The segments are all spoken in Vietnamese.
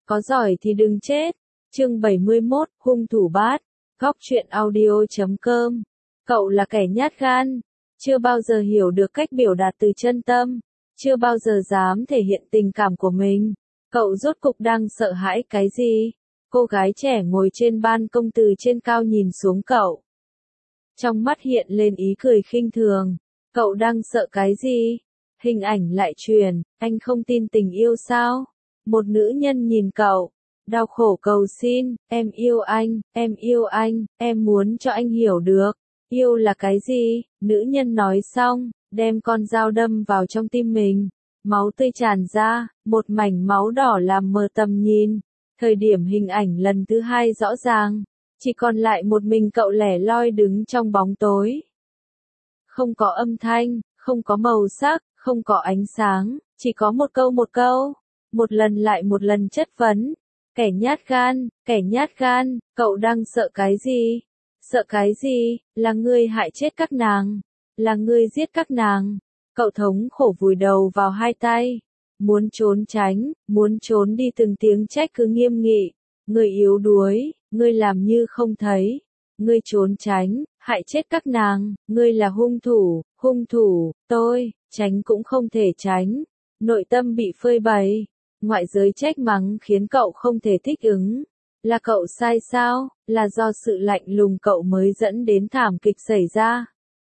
có giỏi thì đừng chết. Chương 71, hung thủ bát. Góc truyện audio.com. Cậu là kẻ nhát gan, chưa bao giờ hiểu được cách biểu đạt từ chân tâm, chưa bao giờ dám thể hiện tình cảm của mình. Cậu rốt cục đang sợ hãi cái gì? Cô gái trẻ ngồi trên ban công từ trên cao nhìn xuống cậu. Trong mắt hiện lên ý cười khinh thường. Cậu đang sợ cái gì? Hình ảnh lại truyền, anh không tin tình yêu sao? Một nữ nhân nhìn cậu, đau khổ cầu xin, em yêu anh, em muốn cho anh hiểu được. Yêu là cái gì? Nữ nhân nói xong, đem con dao đâm vào trong tim mình. Máu tươi tràn ra, một mảnh máu đỏ làm mờ tầm nhìn. Thời điểm hình ảnh lần thứ hai rõ ràng, chỉ còn lại một mình cậu lẻ loi đứng trong bóng tối. Không có âm thanh, không có màu sắc, không có ánh sáng, chỉ có một câu, một lần lại một lần chất vấn. Kẻ nhát gan, cậu đang sợ cái gì? Sợ cái gì? Là ngươi hại chết các nàng, là ngươi giết các nàng. Cậu thống khổ vùi đầu vào hai tay, muốn trốn tránh, muốn trốn đi từng tiếng trách cứ nghiêm nghị. Ngươi yếu đuối, ngươi làm như không thấy, ngươi trốn tránh, hại chết các nàng, ngươi là hung thủ, tôi, tránh cũng không thể tránh. Nội tâm bị phơi bày, ngoại giới trách mắng khiến cậu không thể thích ứng. Là cậu sai sao? Là do sự lạnh lùng cậu mới dẫn đến thảm kịch xảy ra.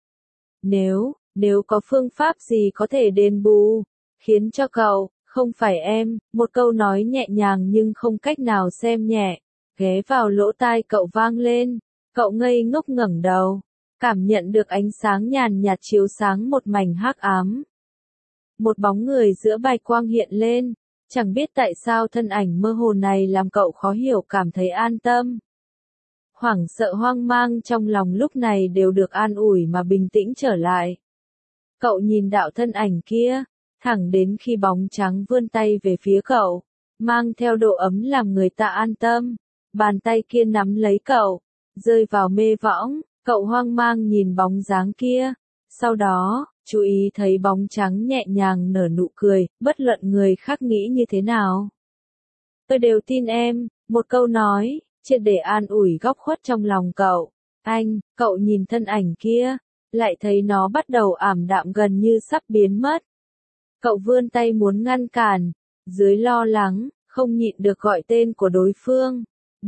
Nếu có phương pháp gì có thể đền bù, khiến cho cậu, không phải em, một câu nói nhẹ nhàng nhưng không cách nào xem nhẹ, ghé vào lỗ tai cậu vang lên. Cậu ngây ngốc ngẩng đầu, cảm nhận được ánh sáng nhàn nhạt chiếu sáng một mảnh hắc ám. Một bóng người giữa bạch quang hiện lên, chẳng biết tại sao thân ảnh mơ hồ này làm cậu khó hiểu cảm thấy an tâm. Hoảng sợ hoang mang trong lòng lúc này đều được an ủi mà bình tĩnh trở lại. Cậu nhìn đạo thân ảnh kia, thẳng đến khi bóng trắng vươn tay về phía cậu, mang theo độ ấm làm người ta an tâm. Bàn tay kia nắm lấy cậu, rơi vào mê võng, cậu hoang mang nhìn bóng dáng kia. Sau đó, chú ý thấy bóng trắng nhẹ nhàng nở nụ cười, bất luận người khác nghĩ như thế nào. Tôi đều tin em, một câu nói, triệt để an ủi góc khuất trong lòng cậu. Cậu nhìn thân ảnh kia, lại thấy nó bắt đầu ảm đạm gần như sắp biến mất. Cậu vươn tay muốn ngăn cản, dưới lo lắng, không nhịn được gọi tên của đối phương.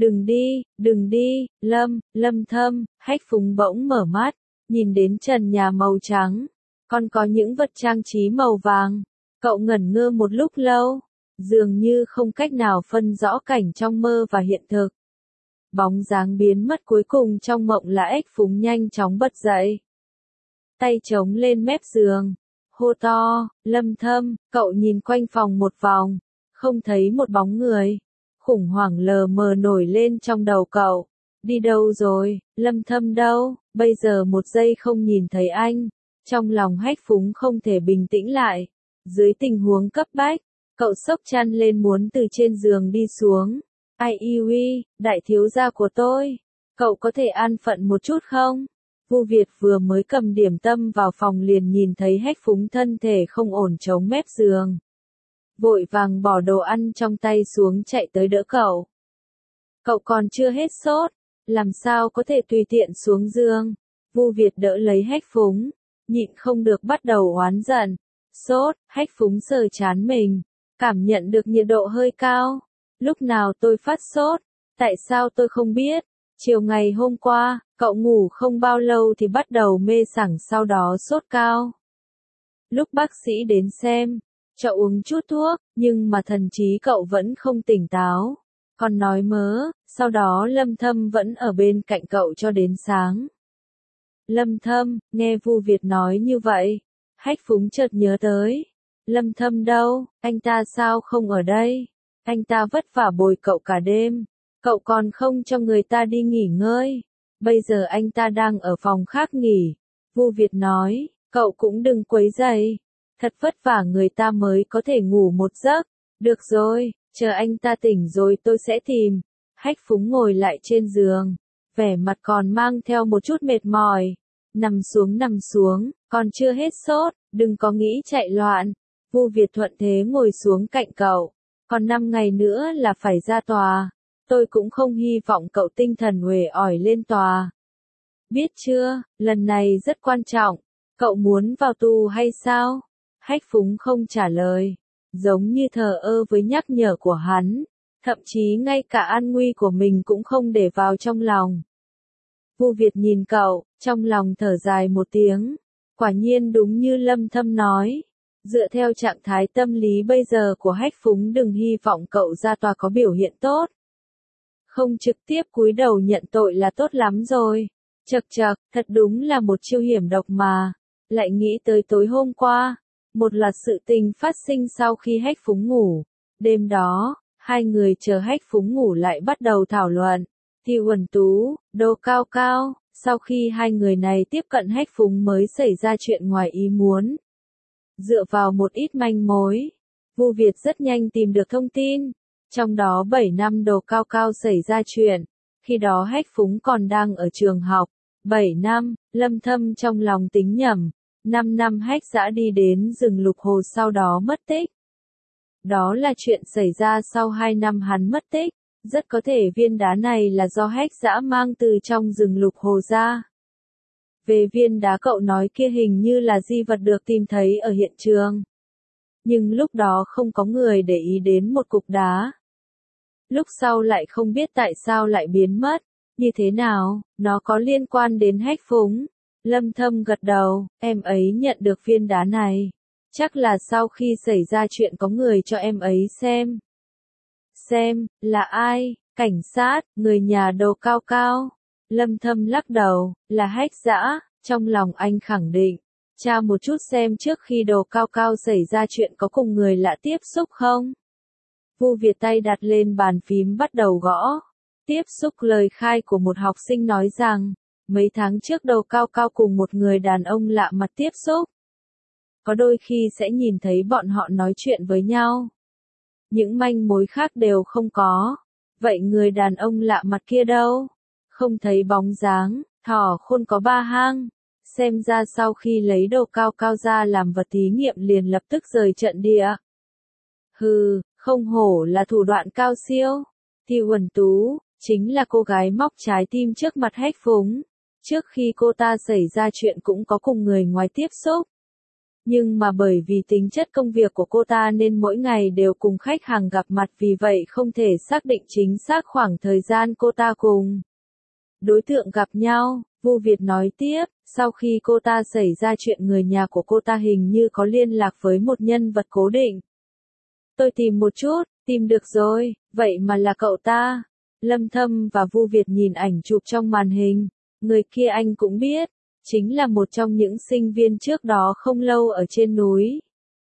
Đừng đi, Lâm Thâm. Hách Phúng bỗng mở mắt, nhìn đến trần nhà màu trắng, còn có những vật trang trí màu vàng. Cậu ngẩn ngơ một lúc lâu, dường như không cách nào phân rõ cảnh trong mơ và hiện thực. Bóng dáng biến mất cuối cùng trong mộng là Hách Phúng nhanh chóng bật dậy. Tay chống lên mép giường, hô to, Lâm Thâm. Cậu nhìn quanh phòng một vòng, không thấy một bóng người. Khủng hoảng lờ mờ nổi lên trong đầu cậu. Đi đâu rồi? Lâm Thâm đâu? Bây giờ một giây không nhìn thấy anh. Trong lòng Hách Phúng không thể bình tĩnh lại. Dưới tình huống cấp bách, cậu xốc chăn lên muốn từ trên giường đi xuống. Ai yêu đại thiếu gia của tôi, cậu có thể an phận một chút không? Vu Việt vừa mới cầm điểm tâm vào phòng liền nhìn thấy Hách Phúng thân thể không ổn chống mép giường. Vội vàng bỏ đồ ăn trong tay xuống chạy tới đỡ cậu. Cậu còn chưa hết sốt, làm sao có thể tùy tiện xuống giường? Vu Việt đỡ lấy Hách Phúng, nhịn không được bắt đầu oán giận. Sốt, Hách Phúng sờ trán mình, cảm nhận được nhiệt độ hơi cao. Lúc nào tôi phát sốt? Tại sao tôi không biết? Chiều ngày hôm qua, cậu ngủ không bao lâu thì bắt đầu mê sảng, sau đó sốt cao. Lúc bác sĩ đến xem, cho uống chút thuốc, nhưng mà thần trí cậu vẫn không tỉnh táo. Còn nói mớ, sau đó Lâm Thâm vẫn ở bên cạnh cậu cho đến sáng. Lâm Thâm, nghe Vu Việt nói như vậy, Hách Phúng chợt nhớ tới. Lâm Thâm đâu? Anh ta sao không ở đây? Anh ta vất vả bồi cậu cả đêm, cậu còn không cho người ta đi nghỉ ngơi. Bây giờ anh ta đang ở phòng khác nghỉ. Vu Việt nói, cậu cũng đừng quấy rầy. Thật vất vả người ta mới có thể ngủ một giấc. Được rồi, chờ anh ta tỉnh rồi tôi sẽ tìm. Hách Phúng ngồi lại trên giường, vẻ mặt còn mang theo một chút mệt mỏi. Nằm xuống, còn chưa hết sốt, đừng có nghĩ chạy loạn. Vu Việt thuận thế ngồi xuống cạnh cậu, Còn 5 ngày nữa là phải ra tòa. Tôi cũng không hy vọng cậu tinh thần uể oải lên tòa. Biết chưa, lần này rất quan trọng. Cậu muốn vào tù hay sao? Hách Phúng không trả lời. Giống như thờ ơ với nhắc nhở của hắn. Thậm chí ngay cả an nguy của mình cũng không để vào trong lòng. Vu Việt nhìn cậu, trong lòng thở dài một tiếng. Quả nhiên đúng như Lâm Thâm nói. Dựa theo trạng thái tâm lý bây giờ của Hách Phúng đừng hy vọng cậu ra tòa có biểu hiện tốt. Không trực tiếp cúi đầu nhận tội là tốt lắm rồi. Chậc chậc, thật đúng là một chiêu hiểm độc mà. Lại nghĩ tới tối hôm qua, một loạt sự tình phát sinh sau khi Hách Phúng ngủ. Đêm đó, hai người chờ Hách Phúng ngủ lại bắt đầu thảo luận. Thì Uẩn Tú, Đô Cao Cao, sau khi hai người này tiếp cận Hách Phúng mới xảy ra chuyện ngoài ý muốn. Dựa vào một ít manh mối, Vu Việt rất nhanh tìm được thông tin. Trong đó 7 năm Đô Cao Cao xảy ra chuyện, khi đó Hách Phúng còn đang ở trường học. 7 năm, Lâm Thâm trong lòng tính nhầm. 5 năm Hách Dã đi đến rừng Lục Hồ sau đó mất tích. Đó là chuyện xảy ra sau 2 năm hắn mất tích. Rất có thể viên đá này là do Hách Dã mang từ trong rừng Lục Hồ ra. Về viên đá cậu nói kia hình như là di vật được tìm thấy ở hiện trường. Nhưng lúc đó không có người để ý đến một cục đá. Lúc sau lại không biết tại sao lại biến mất. Như thế nào, nó có liên quan đến Hách Phúng. Lâm Thâm gật đầu, em ấy nhận được viên đá này. Chắc là sau khi xảy ra chuyện có người cho em ấy xem. Xem, là ai? Cảnh sát, người nhà Đô Cao Cao. Lâm Thâm lắc đầu, là Hách Dã. Trong lòng anh khẳng định. Tra một chút xem trước khi Đô Cao Cao xảy ra chuyện có cùng người lạ tiếp xúc không? Vu Việt tay đặt lên bàn phím bắt đầu gõ. Tiếp xúc lời khai của một học sinh nói rằng, mấy tháng trước Đô Cao Cao cùng một người đàn ông lạ mặt tiếp xúc. Có đôi khi sẽ nhìn thấy bọn họ nói chuyện với nhau. Những manh mối khác đều không có. Vậy người đàn ông lạ mặt kia đâu? Không thấy bóng dáng, thỏ khôn có 3 hang. Xem ra sau khi lấy Đô Cao Cao ra làm vật thí nghiệm liền lập tức rời trận địa. Hừ, không hổ là thủ đoạn cao siêu. Thì Uẩn Tú, chính là cô gái móc trái tim trước mặt Hách Phúng. Trước khi cô ta xảy ra chuyện cũng có cùng người ngoài tiếp xúc. Nhưng mà bởi vì tính chất công việc của cô ta nên mỗi ngày đều cùng khách hàng gặp mặt, vì vậy không thể xác định chính xác khoảng thời gian cô ta cùng đối tượng gặp nhau. Vu Việt nói tiếp, sau khi cô ta xảy ra chuyện người nhà của cô ta hình như có liên lạc với một nhân vật cố định. Tôi tìm một chút, tìm được rồi, vậy mà là cậu ta. Lâm Thâm và Vu Việt nhìn ảnh chụp trong màn hình, người kia anh cũng biết, chính là một trong những sinh viên trước đó không lâu ở trên núi.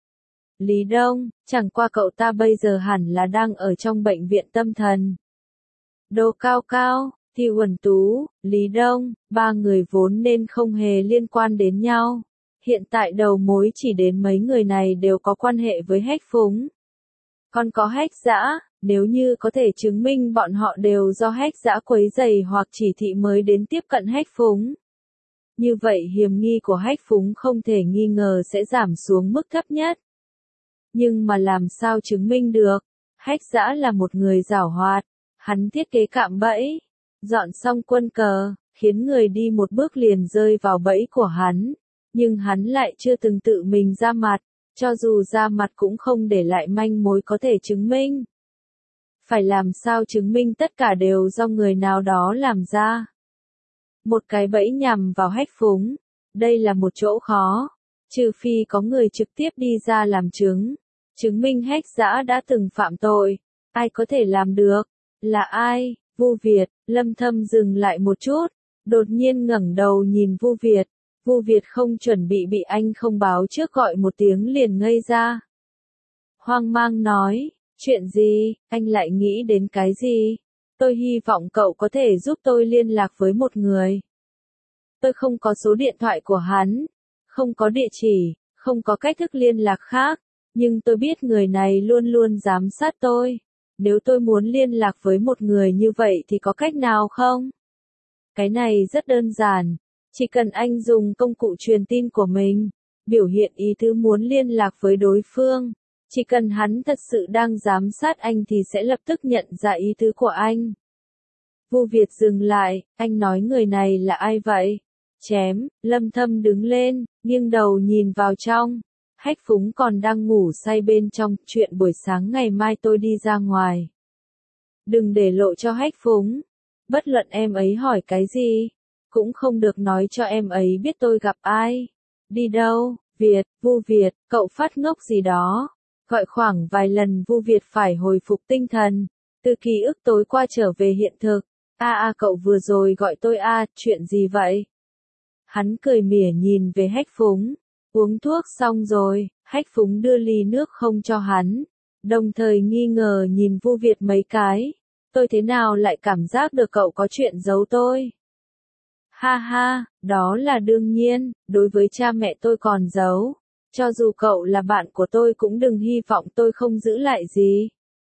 Lý Đông, chẳng qua cậu ta bây giờ hẳn là đang ở trong bệnh viện tâm thần. Đô Cao Cao, Thì Uẩn Tú, Lý Đông, ba người vốn nên không hề liên quan đến nhau. Hiện tại đầu mối chỉ đến mấy người này đều có quan hệ với Hách Phúng. Còn có Hách Dã, nếu như có thể chứng minh bọn họ đều do Hách Dã quấy rầy hoặc chỉ thị mới đến tiếp cận Hách Phúng. Như vậy hiểm nghi của Hách Phúng không thể nghi ngờ sẽ giảm xuống mức thấp nhất. Nhưng mà làm sao chứng minh được? Hách Dã là một người giảo hoạt. Hắn thiết kế cạm bẫy. Dọn xong quân cờ, khiến người đi một bước liền rơi vào bẫy của hắn. Nhưng hắn lại chưa từng tự mình ra mặt. Cho dù ra mặt cũng không để lại manh mối có thể chứng minh. Phải làm sao chứng minh tất cả đều do người nào đó làm ra? Một cái bẫy nhằm vào Hách Phúng. Đây là một chỗ khó. Trừ phi có người trực tiếp đi ra làm chứng. Chứng minh Hách Dã đã từng phạm tội. Ai có thể làm được? Là ai? Vu Việt. Lâm Thâm dừng lại một chút. Đột nhiên ngẩng đầu nhìn Vu Việt. Vu Việt không chuẩn bị anh không báo trước gọi một tiếng liền ngây ra. Hoang mang nói, chuyện gì, anh lại nghĩ đến cái gì? Tôi hy vọng cậu có thể giúp tôi liên lạc với một người. Tôi không có số điện thoại của hắn, không có địa chỉ, không có cách thức liên lạc khác, nhưng tôi biết người này luôn luôn giám sát tôi. Nếu tôi muốn liên lạc với một người như vậy thì có cách nào không? Cái này rất đơn giản. Chỉ cần anh dùng công cụ truyền tin của mình, biểu hiện ý tứ muốn liên lạc với đối phương, Chỉ cần hắn thật sự đang giám sát anh thì sẽ lập tức nhận ra ý tứ của anh. Vu Việt dừng lại, anh nói người này là ai vậy? Chém, Lâm Thâm đứng lên, nghiêng đầu nhìn vào trong. Hách Phúng còn đang ngủ say bên trong, chuyện buổi sáng ngày mai tôi đi ra ngoài. Đừng để lộ cho Hách Phúng. Bất luận em ấy hỏi cái gì, cũng không được nói cho em ấy biết tôi gặp ai. Đi đâu, Việt, Vu Việt, cậu phát ngốc gì đó. Gọi khoảng vài lần Vu Việt phải hồi phục tinh thần, từ ký ức tối qua trở về hiện thực. Cậu vừa rồi gọi tôi chuyện gì vậy? Hắn cười mỉa nhìn về Hách Phúng. Uống thuốc xong rồi, Hách Phúng đưa ly nước không cho hắn, đồng thời nghi ngờ nhìn Vu Việt mấy cái. Tôi thế nào lại cảm giác được cậu có chuyện giấu tôi? Ha ha, đó là đương nhiên, đối với cha mẹ tôi còn giấu. Cho dù cậu là bạn của tôi cũng đừng hy vọng tôi không giữ lại gì.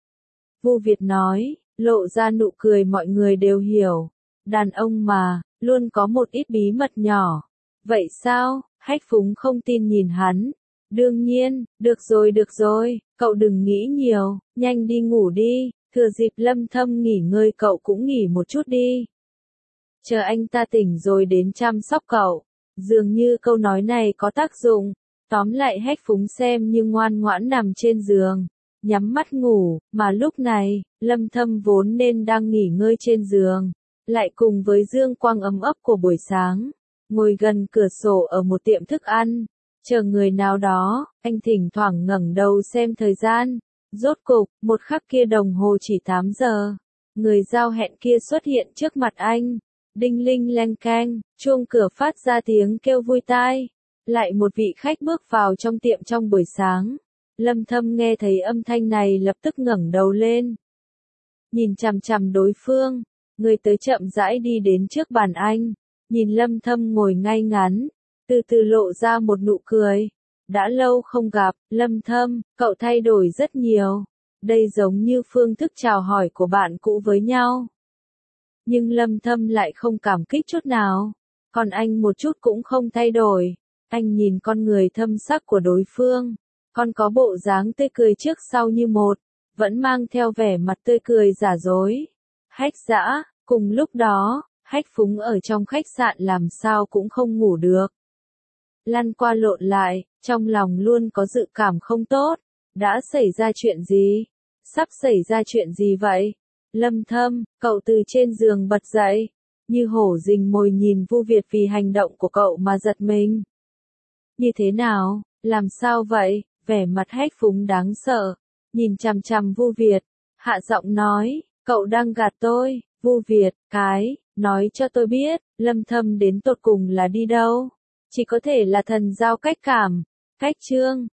Vu Việt nói, lộ ra nụ cười mọi người đều hiểu. Đàn ông mà, luôn có một ít bí mật nhỏ. Vậy sao? Hách Phúng không tin nhìn hắn. Đương nhiên, được rồi, cậu đừng nghĩ nhiều, nhanh đi ngủ đi, thừa dịp Lâm Thâm nghỉ ngơi cậu cũng nghỉ một chút đi. Chờ anh ta tỉnh rồi đến chăm sóc cậu. Dường như câu nói này có tác dụng. Tóm lại Hách Phúng xem như ngoan ngoãn nằm trên giường, nhắm mắt ngủ, mà lúc này, Lâm Thâm vốn nên đang nghỉ ngơi trên giường, lại cùng với dương quang ấm ấp của buổi sáng, ngồi gần cửa sổ ở một tiệm thức ăn, chờ người nào đó. Anh thỉnh thoảng ngẩng đầu xem thời gian, rốt cục, một khắc kia đồng hồ chỉ 8 giờ, người giao hẹn kia xuất hiện trước mặt anh, đinh linh leng keng, chuông cửa phát ra tiếng kêu vui tai. Lại một vị khách bước vào trong tiệm trong buổi sáng. Lâm Thâm nghe thấy âm thanh này lập tức ngẩng đầu lên. Nhìn chằm chằm đối phương, người tới chậm rãi đi đến trước bàn anh, nhìn Lâm Thâm ngồi ngay ngắn, từ từ lộ ra một nụ cười. Đã lâu không gặp, Lâm Thâm, cậu thay đổi rất nhiều. Đây giống như phương thức chào hỏi của bạn cũ với nhau. Nhưng Lâm Thâm lại không cảm kích chút nào, còn anh một chút cũng không thay đổi. Anh nhìn con người thâm sắc của đối phương, còn có bộ dáng tươi cười trước sau như một, vẫn mang theo vẻ mặt tươi cười giả dối. Hách Dã, cùng lúc đó, Hách Phúng ở trong khách sạn làm sao cũng không ngủ được. Lăn qua lộn lại, trong lòng luôn có dự cảm không tốt. Đã xảy ra chuyện gì? Sắp xảy ra chuyện gì vậy? Lâm Thâm, cậu từ trên giường bật dậy, như hổ rình mồi nhìn Vu Việt vì hành động của cậu mà giật mình. Như thế nào, làm sao vậy? Vẻ mặt Hách Phúng đáng sợ, nhìn chằm chằm Vu Việt, hạ giọng nói, cậu đang gạt tôi. Vu Việt, nói cho tôi biết, Lâm Thâm đến tột cùng là đi đâu? Chỉ có thể là thần giao cách cảm. Cách chương